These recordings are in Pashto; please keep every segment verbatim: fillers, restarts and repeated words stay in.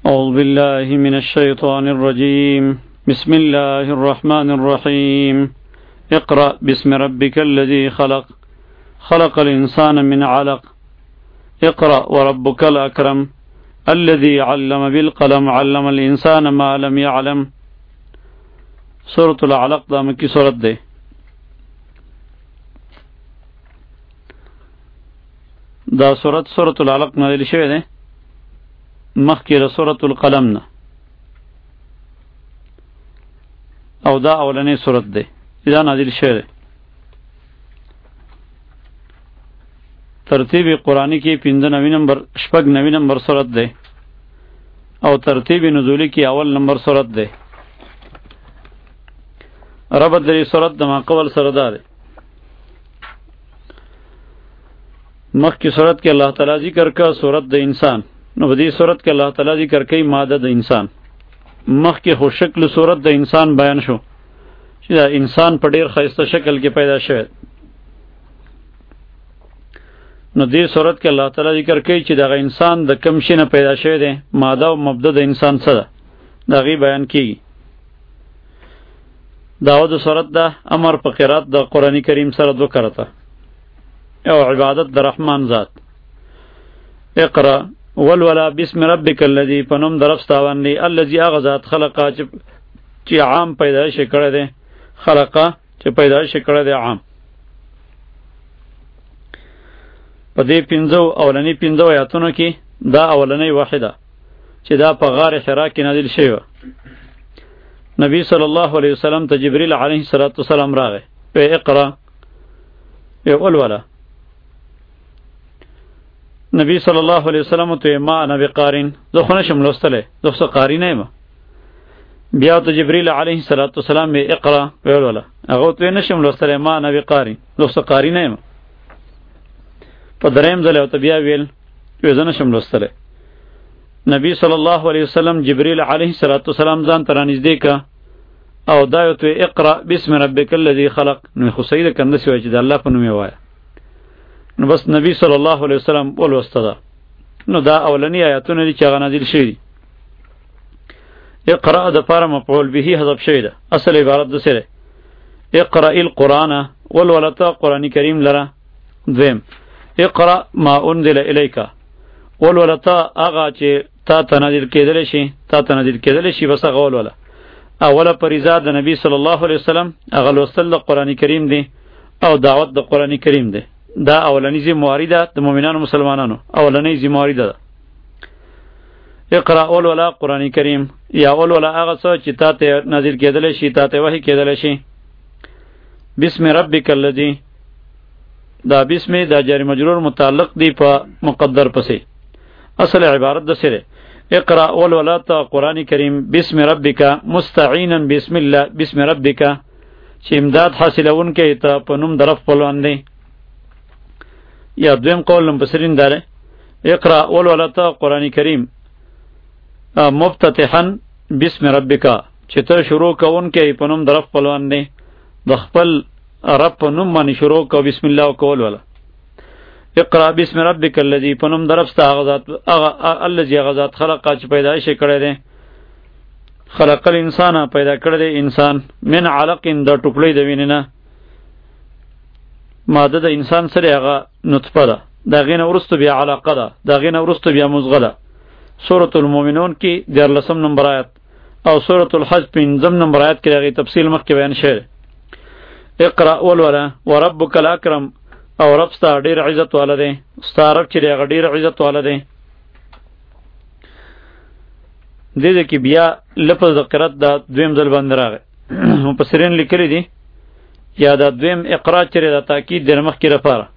أعوذ بالله من الشيطان الرجيم بسم الله الرحمن الرحيم اقرأ باسم ربك الذي خلق خلق الإنسان من علق اقرأ وربك الأكرم الذي علم بالقلم علم الإنسان ما لم يعلم. سورة العلق دا مکی سورت دے. دا سورت سورة العلق نازل شوی دے مخکی له سورة القلم نه، او دا اولنی سورت دے دا نازل شوی دے. ترتیب قرآنی کی پنځه نوي نمبر شپږ نوي نمبر سورت دے، او ترتیب نزولی کی اول نمبر سورت دے. ربط دری سورت دما قبل سردار مخ کی سورت کے اللہ تعالی ذکر کا سورت د انسان، نو بدی سورت کے اللہ تعالی ذکر کئی مادہ د انسان. مخ کی خو شکل سورت د انسان بیان شو چې دا انسان په ډیر ښایسته شکل کې پیدا شوی. نو دی سورت کے اللہ تعالی ذکر کئی چې دا انسان د کم شي نه پیدا شوی دی، ماده او مبدا د انسان څه ده دا غي بیان کیږي. داود سورت دا امر په قرات د قرآن کریم سره دو کرتا او عبادت د رحمان ذات. اقرا ولولا بسم ربک الذی پنوم درفستا باندې الذی اغذات خلقا چې عام پیدائش کړه ده، خلقا چې پیدائش کړه ده عام. په دې پنځو اولنی پنځو آیاتونو کې دا اولنی واحده چې دا په غار حرا کې نازل شوی. نبی صلی الله علیه وسلم ته جبرئیل علیه السلام راغی په اقرا یقول ولا نبی صلی الله علیه وسلم ته ما انا بقارین زه خو نشم لوستلی، زه خو قاری نه یم. بیا ته جبرئیل علیه السلام به اقرا ویل ولا هغه ته نشم لوستلی ما انا بقارین زه خو قاری نه یم. په دریم ځل ته بیا ویل زه نشم لوستلی. نبی صلی الله علیه وسلم جبرئیل علیه السلام ځان ته رانږدې کا او دا ته اقرا بسم ربک الذی خلق، نو خو سید کنده سی وای چې د الله په نوم یې وایه. نو بس نبی صلی الله علیه وسلم ولوسته ده. نو دا اولنی آیاتونه دي چې هغه نازل شوي دي. اقرا د پاره مفعول به حذف شوی ده، اصل عبارت ده سره اقرا القرآن ولولتا قرآن کریم لره. دویم اقرا ما انزل الیک ولولتا هغه چې تا ته نازل کېدلی شي تا ته نازل کېدلی شي بس هغه ولوله. اوله فریضه د نبی صلی الله علیه وسلم هغه لوستل د قرآن کریم دی او دعوت د قرآن کریم دی. دا اولنی ذمہواری ده د مؤمنانو مسلمانانو، اولنی ذمہواری ده. اقرا ولولا قرآن کریم یا ولولا هغه څه چې تا ته نازل کېدلی شي تا ته وحی کېدلی شي. بسم ربک الذی دا بسم دا جاری مجرور متعلق دی په مقدر پسې، اصل عبارت د سره اقرا ولولا تا قرآن کریم بسم ربک مستعینا بسم الله بسم ربک چې امداد حاصلون کې ته په نوم درف پلوان دی. یا دویم قول مفسرین داره اقرا ولولا تا قرآن کریم مفتتحا بسم ربک چې ته شروع کوون کې په نوم درف پلوان دی، د خپل رب په نوم باندې شروع کو بسم الله کول ولا. اقرا بسم ربک الذی پنوم درفستا غزاد الذی غزاد خلق چې پیدائش کړی دی، خلق الانسان پیدا کړی دی انسان من علق د ټوکړی د وینې نه. ماده د انسان سره هغه نطفه ده، دا غینه ورستو بیا علاقه ده، دا غینه ورستو بیا مزغه ده. سورۃ المؤمنون کې دیارلسم نمبر آیت او سورۃ الحج پنځم نمبر آیت کې هغه تفصیل مخکې بیان شوی. اقرا ولولا وربک الاکرم او رب ستا ډیر عزت والا دی، ستا رب چې هغه ډیر عزت والا دی. دې دې کې بیا لفظ د قرات دا دویم ځل باندې راغی. مفسرین لیکلي دي یا دا دویم اقرا چې دا تاکید د مخ کې لپاره،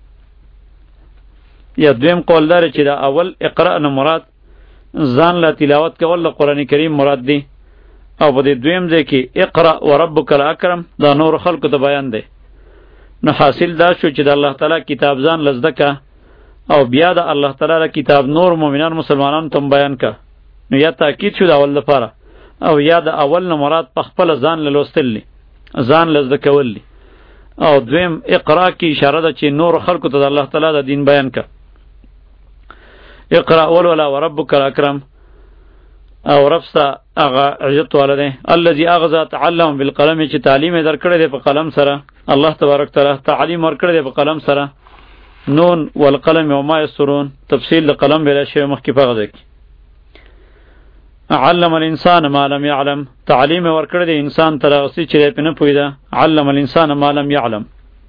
یا دویم قول دار چې دا اول اقرا نه مراد ځان لا تلاوت کول د قران کریم مراد دی، او په دې دویم ځای کې اقرا وربک الاکرم دا نور خلق ته بیان دی. نو حاصل دا شو چې د الله تعالی کتاب ځان لزدکه او بیا د الله تعالی کتاب نور مؤمنان مسلمانانو ته بیان کا. نو یا تاکید شو د اول لپاره او یا د اول نه مراد په خپل ځان لوستل ځان لزدکول دی، او دویم اقرا کی اشاره ده چې نور خلق ته د الله تعالی د دین بیان کا. اقرا ولولا وربک الاکرم او رب ستا هغه عزت والا دی. الذي اغذا تعلم بالقلم چې تعلیم یې درکړی دی په قلم سره. الله تبارک تعالی تعلیم ورکړی دی په قلم سره. نون والقلم وما يسرون تفصیل د قلم بلا شی مخکې په غږ کې. علم الانسان ما لم يعلم تعلیم ورکړی دی انسان ته راغسی چې په نه پوهیده. علم الانسان ما لم يعلم.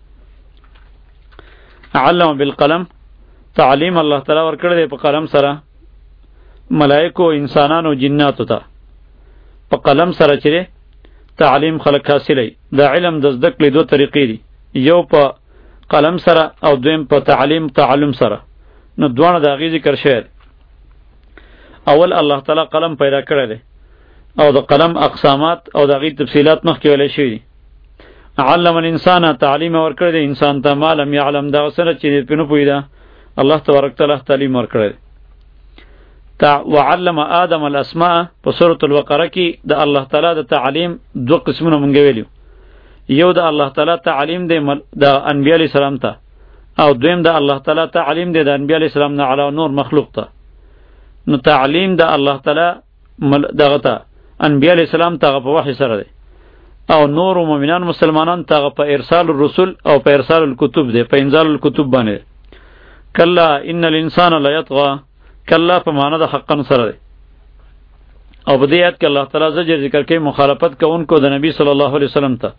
علم بالقلم تعلیم الله تعالی ورکړی دی په قلم سره ملائکو انسانانو جناتو ته په قلم سره چې تعلیم خلق حاصلوي. دا علم د زده کړې دوه طریقې دي، یو په قلم سره او دویم په تعلیم تعلم سره. نو دواړه د هغې ذکر شوی. اول الله تعالی قلم پیدا کړی دی او د قلم اقسامات او د هغې تفصیلات مخکې ویلی شوي دي. علم الانسان تعلیم ورکړی دی انسان ته ما لم یعلم دغه سره چې پرې نه پوهېده الله تبارک تعالی تعلیم ورکړی دی. وعلم آدم الاسماء په سورة البقره کې د الله تعالی د تعلیم دو قسمونه مونږ ویلو. یو د الله تعالی تعلیم دی د انبیاء علیه السلام ته او دویم د الله تعالی تعلیم دی د انبیاء علیه السلام نه علاوه نور مخلوق ته. نو تعلیم د الله تعالی دغه ته انبیاء علیه السلام ته په وحی سره دی او نور مؤمنان مسلمانان ته په ارسال الرسل او په ارسال الکتب دی، په انزال الکتب باندې. کلا ان الانسان لا یطغى کلا په معنا د حقا سره دی. او په دې آیت کې الله تعالی زجر ذکر کوي مخالفت کوونکو د نبی صلی الله علیه وسلم ته.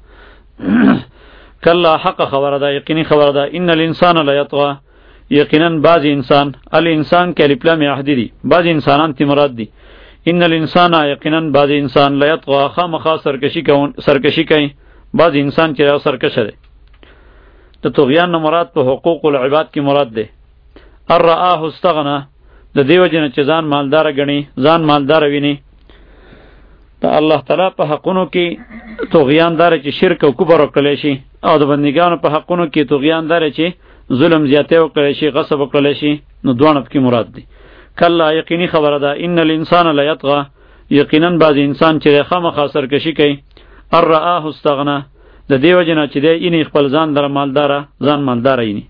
کلا حق خبره ده، یقیني خبره ده. ان الانسان لا یطغى یقینا بعض انسان الانسان کې الف لام عهدی دي، بعض انسانان تی مراد دي. ان الانسان یقینا بعض انسان لا یطغى خامخا سرکشی کوي سرکشی کوي بعض انسان چې سرکشه دی. د طغیان مراد په حقوق العباد کې مراد ده. الرآه استغنى د دیو جن چې ځان مالدار غني ځان مالدار ویني. د الله تعالی په حقونو کې طغیان دار چې شرک او کفر وکړي شي او د بندګانو په حقونو کې طغیان دار چې ظلم زیاته وکړي شي غصب وکړي شي. نو دوه کې مراد دي. کله یقیني خبره ده ان الانسان لا یطغى یقینا بعض انسان چې خامخا سرکشي کوي. الرآه استغنى د دیو جن چې دی ان خپل ځان در مالدار ځان مالدار ویني.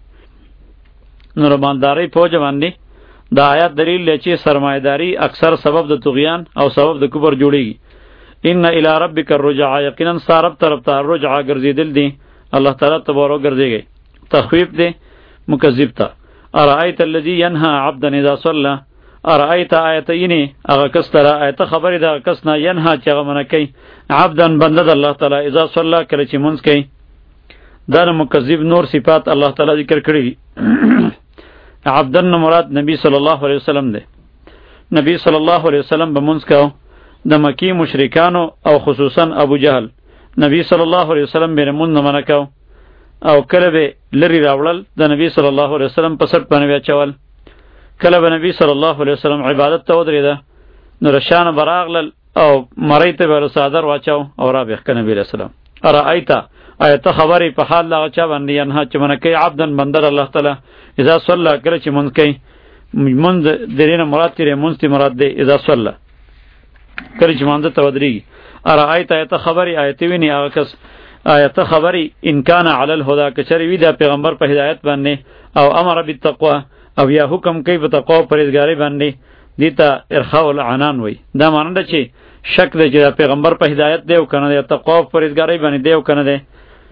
نو مالداري پوجا باندې دا آیات دلیل دی چې سرمایداری اکثر سبب د طغیان او سبب د کفر جوړیږي. ان الی ربک الرجع یقینا سارب طرف ته رجع ګرځیدل دی الله تعالی تبارو ګرځيږي. تخویف دی مکذب ته. ارایت الذی ینها عبدا اذا صلى ارایت آیتینی هغه کس ترا آیت خبر دا کس نه ینها چې هغه منه کوي عبدا بنده د الله تعالی اذا صلى کله چې مونږ کوي. دا مکذب نور صفات الله تعالی ذکر کړی دي. عبدن مراد نبی صلی الله علیه وسلم دی. نبی صلی الله علیه وسلم به مونږ کاو د مکی مشرکانو او خصوصا ابو جهل نبی صلی الله علیه وسلم به مونږ نه منکاو او کله به لری راوړل د نبی صلی الله علیه وسلم په سر باندې چول. کله به نبی صلی الله علیه وسلم عبادت ته ودرېده نو رشان براغل او مړی ته به صادر واچاو او را به کنه نبی رسول الله. ارایت آیت خبرې په حال لا چا باندې انها چې منکه عبدن بندر الله تعالی اذا صلى کله چې مونږ کوي مونږ درینه مراد تیرې مونږ تی مراد دی اذا صلى کله چې مونږ ته ودرېږي. ارایت آیت خبرې آیت ویني هغه کس آیت خبرې ان کان علی الهدى کچری وی دا پیغمبر په هدایت باندې او امر بالتقوا او یا حکم کوي په تقوا او پرهیزګاری باندې دیتا ارخاء العنان وای. دا معنی ده چې شک دی چې پیغمبر په هدایت دی او کنه دی تقوا او پرهیزګاری باندې دی او کنه دی.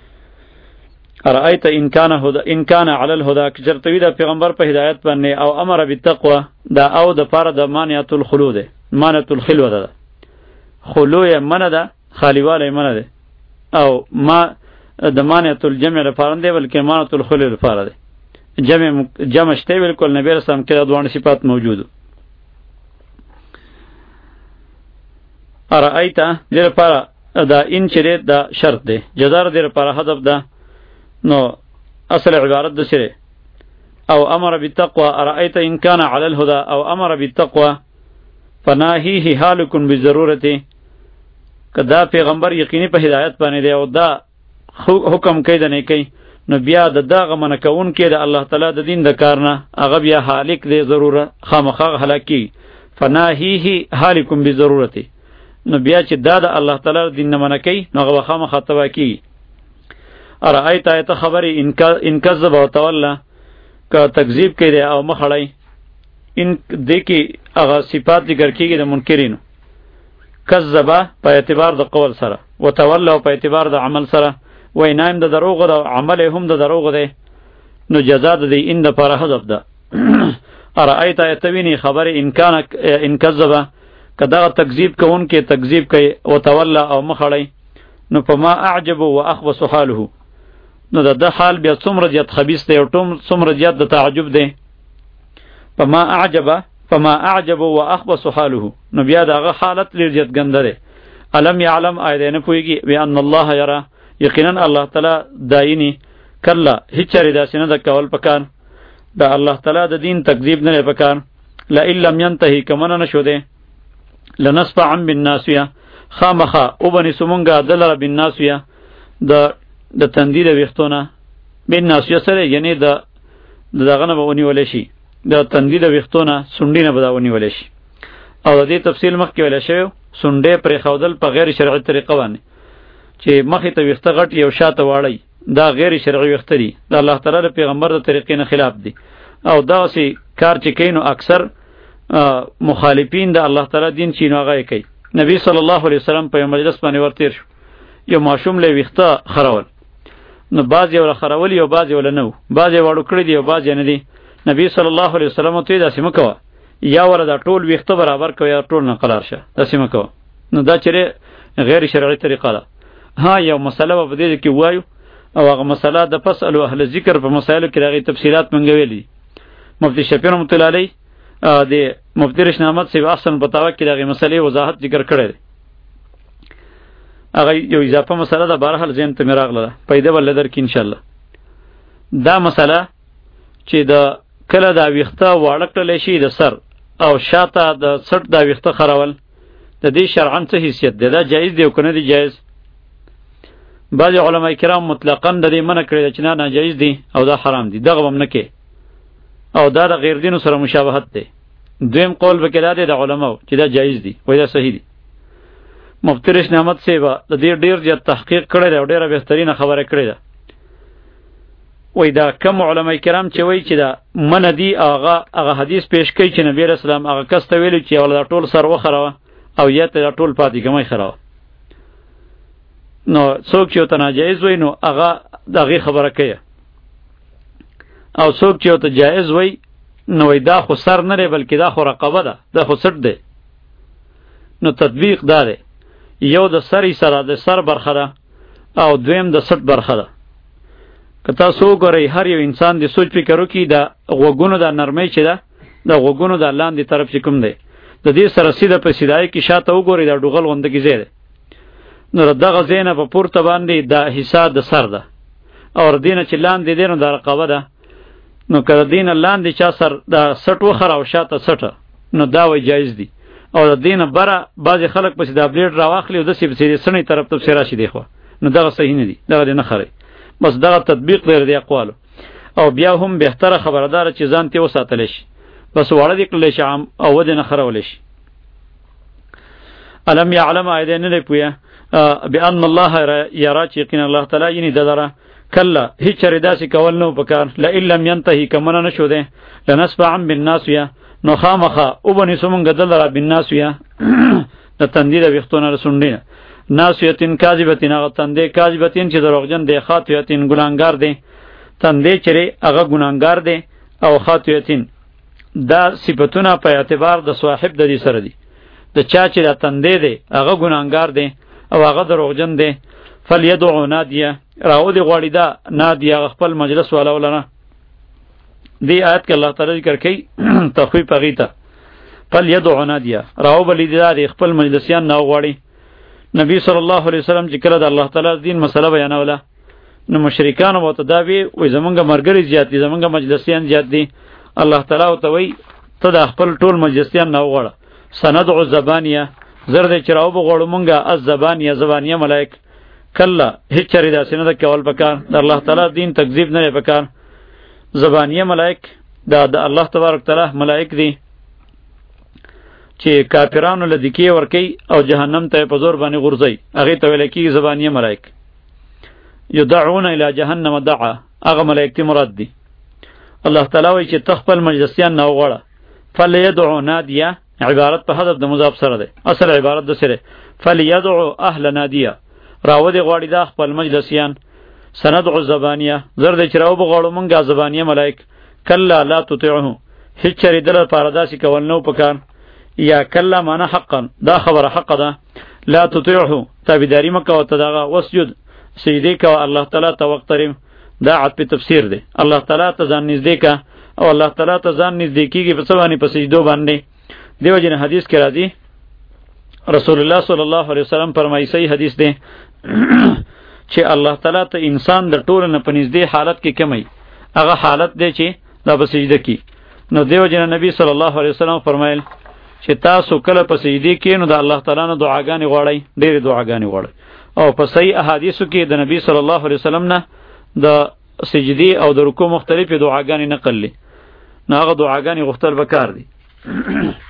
ارایت ان کان هدا ان کان علی الهدى کچرتوی دا پیغمبر په هدایت باندې او امر بالتقوا دا او د پاره د مانعت الخلود مانعت الخلوه ده. خلو یې منه ده خالیواله منه ده او ما د مانعت الجمع لپاره دی بلکې مانعت الخلو لپاره ده. جمع جمع شته بالکل نبی رسول الله کې د دوه صفات موجود. ارایت دې لپاره دا ان چره دا شرط ده جزار دې لپاره هدف ده. نو اصل عبارت د سره او امر بالتقوى ارایت ان کان علی الهدى او امر بالتقوى فناهیه حالک بالضرورته. کدا پیغمبر یقیني په هدایت باندې دی او دا حکم کوي د نه کوي نو بیا د دغه من کون کې د الله تعالی د دین د کارنه هغه بیا حالک دی ضروره خامخا هلاکی. فناهیه حالک بالضرورته نو بیا چې دا د الله تعالی دین نه من کوي نو هغه خامخا توا کی. ارایت آیت خبری ان کذب و تولا که تکذیب کړي او مخړی ان دکی هغه صفات ذکر کیږي د منکرینو کذبه په اعتبار د قول سره، وتولوا په اعتبار د عمل سره، وینایم د دروغ د عمل هم د دروغ دی، نو جزا د دې ان د پر حذف ده. ارایت ایتوینی خبر ان کان ان کذبه کدا تکذیب کون کې تکذیب کوي او تولا او مخړی، نو فما اعجب واخبص حاله، نو د حال بیا څومره زیات خبيث دی او څومره زیات د تعجب دی. فما اعجب فما اعجب واخبص حاله، نو بیا دغه حالت لري زیات ګنده دی. الم يعلم ايدنه پويږي بان الله يرى، یقینا الله تعالی دایني کله هیڅ چری داسې نه د کول پکان، دا الله تعالی د دین تکذیب نه پکان. لا الا لم ينتهي کمن نشو دی لنصفعا بالناسيه، خامخه او بني سمونګه دلره بالناسيه د د تندید وختونه، بالناسيه سره یعنی د دغه نه ونی ولې شي د تندید وختونه سنډینه بداونی ولې شي. او د دې تفصیل مخکې ویل شوی، سنډې پر خودل په غیر شرعي طریقه باندې چې مخې ته وخته غټ یو شاته واړی، دا غیر شرعي وخته دي، د الله تعالی پیغمبر د طریقې نه خلاف دي. او دا سي کار چې کینو اکثر مخالفین د الله تعالی دین چې نو هغه کوي. نبی صلی الله علیه وسلم په مجلس باندې ورتیر شو، یو ماشوم له وخته خرول، نو باز یو خرول یو باز یو نه، باز یې وړو کړی دی او باز یې نه دی. نبی صلی الله علیه وسلم ته دا سم کوه، یا ور دا ټول وخته برابر کوي یا ټول نه قرار شه، دا سم کوه. نو دا چیرې غیر شرعي طریقه ده. ها یو مسله په دې کې وایو، او هغه مسله د فصل اهل ذکر په مسایلو کې راغلي تفصيلات منګوي. مفتی شفیع رحمت الله علیه د مفتی رشید احمد سی احسن بتاوه کې دغه مسلې وضاحت ذکر کړی دی. هغه یو اضافه مسله ده، بهر حال زم ته میراغله پیدا ول در کې ان شاء الله. دا مسله چې د کله دا ویخته واړکل شي د سر او شاته د سټ دا ویخته خرول، د دې شرعاً څه حیثیت دی؟ دا جایز دی او کنه دی جایز؟ بعض علماء کرام مطلقاً د دې منع کړی چې نه ناجایز دی او دا حرام دی، دغه هم نه کې، او دا د غیر دینو سره مشابهت دی. دویم قول به کې دا دی د علماو چې دا جایز دی، وای دا صحیح دی. مفتی رشید احمد سی با د دې ډیر زیات تحقیق کړی دی او ډیره بهترینه خبره کړې ده. وای دا کم علماء کرام چې وای چې دا من دی، هغه هغه حدیث پیش کوي چې نبی رسول الله هغه کس ته ویلو چې ول ټول سر وخره او یا ته ټول پاتې کمای خره. نو څوک چې ته ناجایز وای نو هغه دغه خبره کوي، او څوک چې ته جایز وای نو وای دا خو سر نه لري بلکې دا خو رقبه ده، دا خو سټ ده. نو تطبیق دا ده، یو د سری سره د سر برخه ده او دویم د سټ برخه ده. که تاسو وګورئ هر یو انسان د سوچ فکر وکړي د غوګونو د نرمۍ چې ده، د غوګونو د لاندې طرف چې کوم دی د دې سره سیده په سیدای کې شاته وګورئ د ډوغل غونډه کې ځای ده. نو دغه زینه په پورته باندې د حصہ د سر ده، او دینه چې لاندې دی نو د رقبه ده. نو کله دینه لاندې چا سر د سټ وخره او شاته سټه، نو دا وای جایز دی. او د دینه بره بعضی خلک پس د بلیډ راواخلي او د سی بسې سنې طرف ته سره شي دی، خو نو دغه صحیح نه دی، دغه نه خري، بس دغه تطبیق لري دی اقوالو. او بیا هم بهتره خبردار چې ځان ته وساتل شي، بس وړه دې کله شي عام او ود نه خرول شي. الم يعلم ايدن نه پویا بان الله يرى، یقینا الله تعالی یعنی ددره کله هیڅ رداسي کول نو پکار. لا الا لم ينتهي کمن نه شو ده لنسفعا بالناسيه، نو خامخه او بني سمون گدل را بالناسيه د تندید وختونه رسوندینه. ناسیتین کاذبتین، هغه تندې کاذبتین چې دروغجن دی، خاطیتین ګناهګار دی، تندې چره هغه ګناهګار دی او خاطیتین. دا صفاتونه په اعتبار د صاحب د دې سره دي، د چا چې د تندې دی هغه ګناهګار دی او هغه دروغجن دی. فلیدعو نادیه، راو دی غواړي دا نادیه خپل مجلس والا ولنه. دی آیت کې الله تعالی ذکر کوي تخویف غیته، فلیدعو نادیه، راو بلی دی خپل مجلسیان نه غواړي. نبی صلی الله علیه وسلم چې کله د الله تعالی دین مسله بیانوله، نو مشرکان او متداوی وې زمونږه مرګري زیات دي، زمونږه مجلسیان زیات دي. الله تعالی او ته وی ته د خپل ټول مجلسیان نه وغواړه. سندعو زبانیه، زرد چراو بغواړو مونږه از زبانیه، زبانیه ملائک. کله هیڅ چری داسې نه د کول پکار، د الله تعالی دین تکذیب نه پکار. زبانیه ملائک دا د الله تبارک تعالی ملائک دي چې کافرانو لدیکی ورکی او جهنم ته په زور باندې غورځي، هغه ته ویل کیږي زبانیه ملائک. یدعون الی جهنم دعا، هغه ملائکتی مراد دي. الله تعالی وایي چې تخپل مجلسیان نه وغواړه. فلیدعو نادیه، عبارت په حذف د مضاف سره ده. اصل عبارت د سره فلیدعو اهل نادیه، راودې غواړي دا خپل مجلسیان. سندعو زبانیه، زر د چراو بغواړو مونږه زبانیه ملائک. کلا لا تطیعه، هیڅ چری دل پاره داسې کول نو پکار. یا کلا معنا حقا، دا خبره حق ده. لا تطیعه تابعداری مکه او تداغه. وسجد، سجدی کو الله تعالی ته وقتریم. دا عطف تفسیر ده. الله تعالی ته ځان نږدې کا او الله تعالی ته ځان نږدې کیږي په سبانی په سجدو باندې. دیو جن حدیث کې راځي رسول الله صلی الله علیه وسلم فرمایي، صحیح حدیث ده چې الله تعالی ته انسان د ټول نه پنځدې حالت کې کمی، هغه حالت دی چې دا په سجده کې. نو دیو جن نبی صلی الله علیه وسلم فرمایل چې تاسو کله په سجده کې نو د الله تعالی نه دعاګانې غواړئ، ډېرې دعاګانې غواړئ. او په صحیح احادیثو کې د نبی صلی الله علیه وسلم نه د سجدي او د رکوع مختلفې دعاګانې نقل لې، نو هغه دعاګانې غوښتل به کار دي.